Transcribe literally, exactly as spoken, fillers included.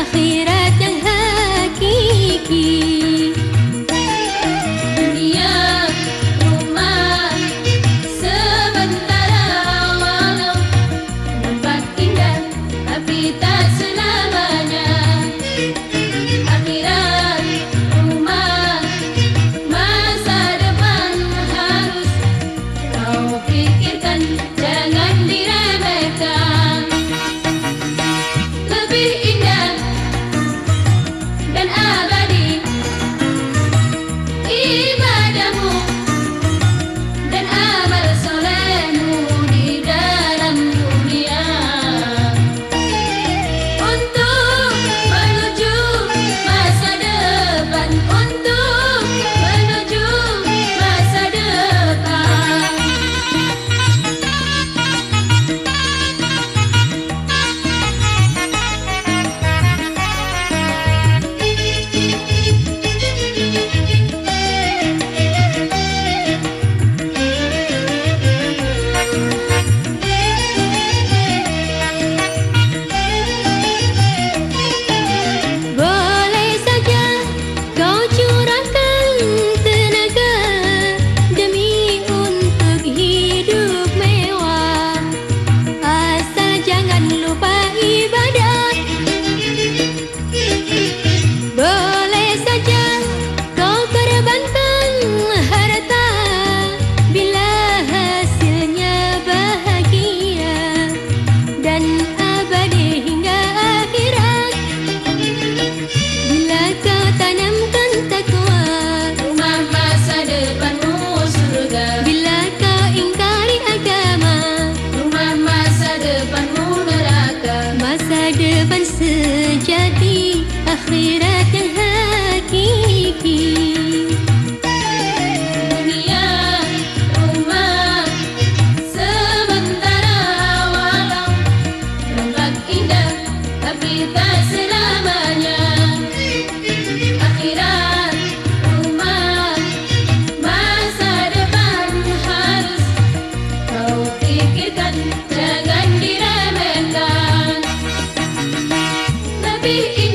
akhirat yang hakiki. Dunia rumah sementara, walau nampak indah tapi tak selamanya. Akhirat rumah masa depan harus kau pikirkan, jangan diremehkan. Lebih indah dan abadi ibadahmu dan amal solehmu di dalam dunia, untuk menuju masa depan, untuk menuju masa depan. Boleh saja kau curahkan tenaga demi untuk hidup mewah, asal jangan lupa ibadah. Boleh saja kau korbankan harta bila hasilnya bahagia dan abadi hingga akhirat. Bila kau tanamkan takwa, rumah masa depanmu surga. Bila kau ingkari agama, rumah masa depanmu neraka. Masa depan sejati, akhirat yang hakiki. Dunia rumah sementara, walau nampak indah tapi tak selamanya. Akhirat rumah masa depan harus kau pikirkan, jangan diremehkan. Lebih